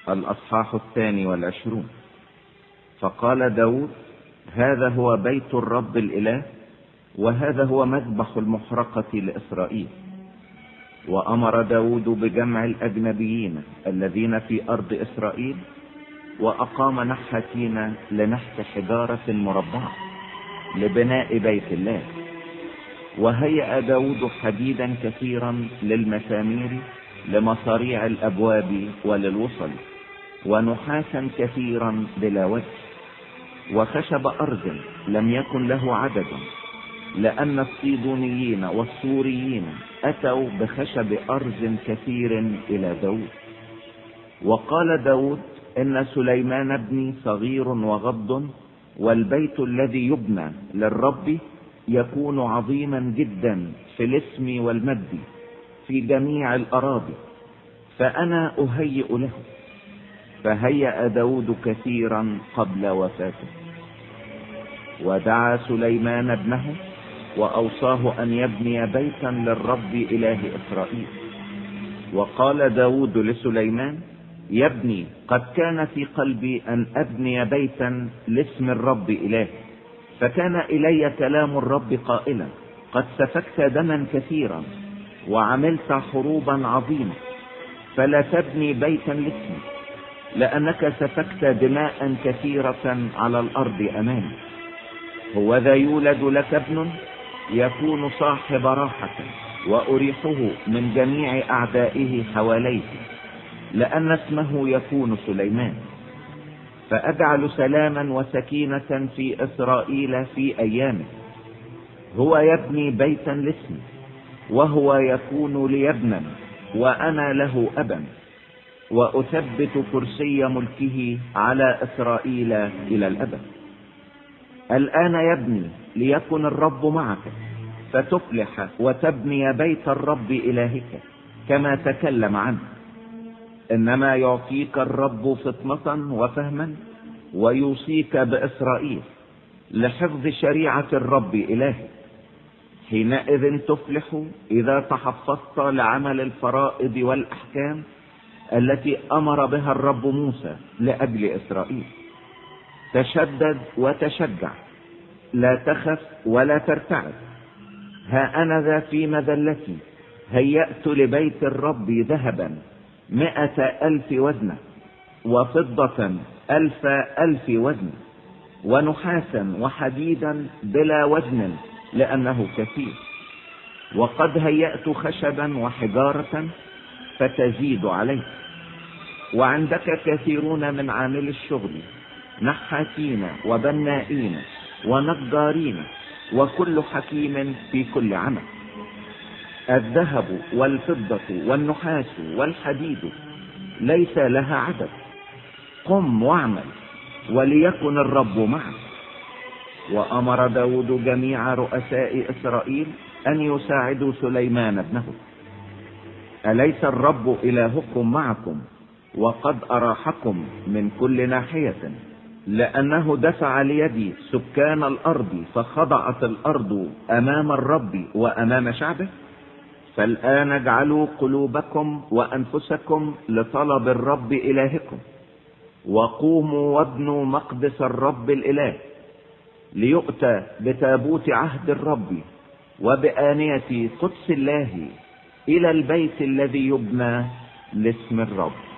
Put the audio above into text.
الأصحاح 22. فقال داود: هذا هو بيت الرب الإله، وهذا هو مذبح المحرقة لإسرائيل. وأمر داود بجمع الأجنبيين الذين في أرض إسرائيل، وأقام نحاتين لنحت حجارة مربعة لبناء بيت الله. وهيأ داود حديدا كثيرا للمسامير لمصاريع الأبواب وللوصل، ونحاسا كثيرا بلا وجه، وخشب أرض لم يكن له عدد، لأن الصيدونيين والسوريين أتوا بخشب أرض كثير إلى داود. وقال داود: إن سليمان ابني صغير وغض، والبيت الذي يبنى للرب يكون عظيما جدا في الاسم والمجد في جميع الأراضي، فأنا أهيئ له. فهيأ داود كثيرا قبل وفاته. ودعا سليمان ابنه وأوصاه أن يبني بيتا للرب إله إسرائيل. وقال داود لسليمان: يبني، قد كان في قلبي أن أبني بيتا لاسم الرب إله، فكان إلي كلام الرب قائلا: قد سفكت دما كثيرا وعملت حروبا عظيمة، فلا تبني بيتا لاسمي، لأنك سفكت دماء كثيرة على الأرض أمامي. هوذا يولد لك ابن يكون صاحب راحة، وأريحه من جميع أعدائه حواليه، لأن اسمه يكون سليمان. فأجعل سلاما وسكينة في إسرائيل في أيامه. هو يبني بيتا لاسمي، وهو يكون لي ابنا، وأنا له أبا، وأثبت كرسي ملكه على إسرائيل إلى الأبد. الآن يبني ليكن الرب معك، فتفلح وتبني بيت الرب إلهك كما تكلم عنه. إنما يعطيك الرب فطنة وفهما، ويوصيك بإسرائيل لحفظ شريعة الرب إلهك. حينئذ تفلح إذا تحفظت لعمل الفرائض والأحكام التي أمر بها الرب موسى لأجل إسرائيل. تشدد وتشجع، لا تخف ولا ترتعب. ها أنا ذا في مذلتي هيأت لبيت الرب ذهبا 100,000 وزنة، وفضة 1,000 وزنة، ونحاسا وحديدا بلا وزن لأنه كثير. وقد هيأت خشبا وحجارة فتزيد عليه. وعندك كثيرون من عامل الشغل، نحاتين وبنائين ونجارين، وكل حكيم في كل عمل. الذهب والفضة والنحاس والحديد ليس لها عدد. قم واعمل، وليكن الرب معك. وأمر داود جميع رؤساء إسرائيل أن يساعدوا سليمان ابنه. أليس الرب إلهكم معكم، وقد أراحكم من كل ناحية، لأنه دفع ليدي سكان الأرض، فخضعت الأرض أمام الرب وأمام شعبه؟ فالآن اجعلوا قلوبكم وأنفسكم لطلب الرب إلهكم، وقوموا وابنوا مقدس الرب الإله، ليؤتى بتابوت عهد الرب وبآنية قدس الله إلى البيت الذي يبنى لاسم الرب.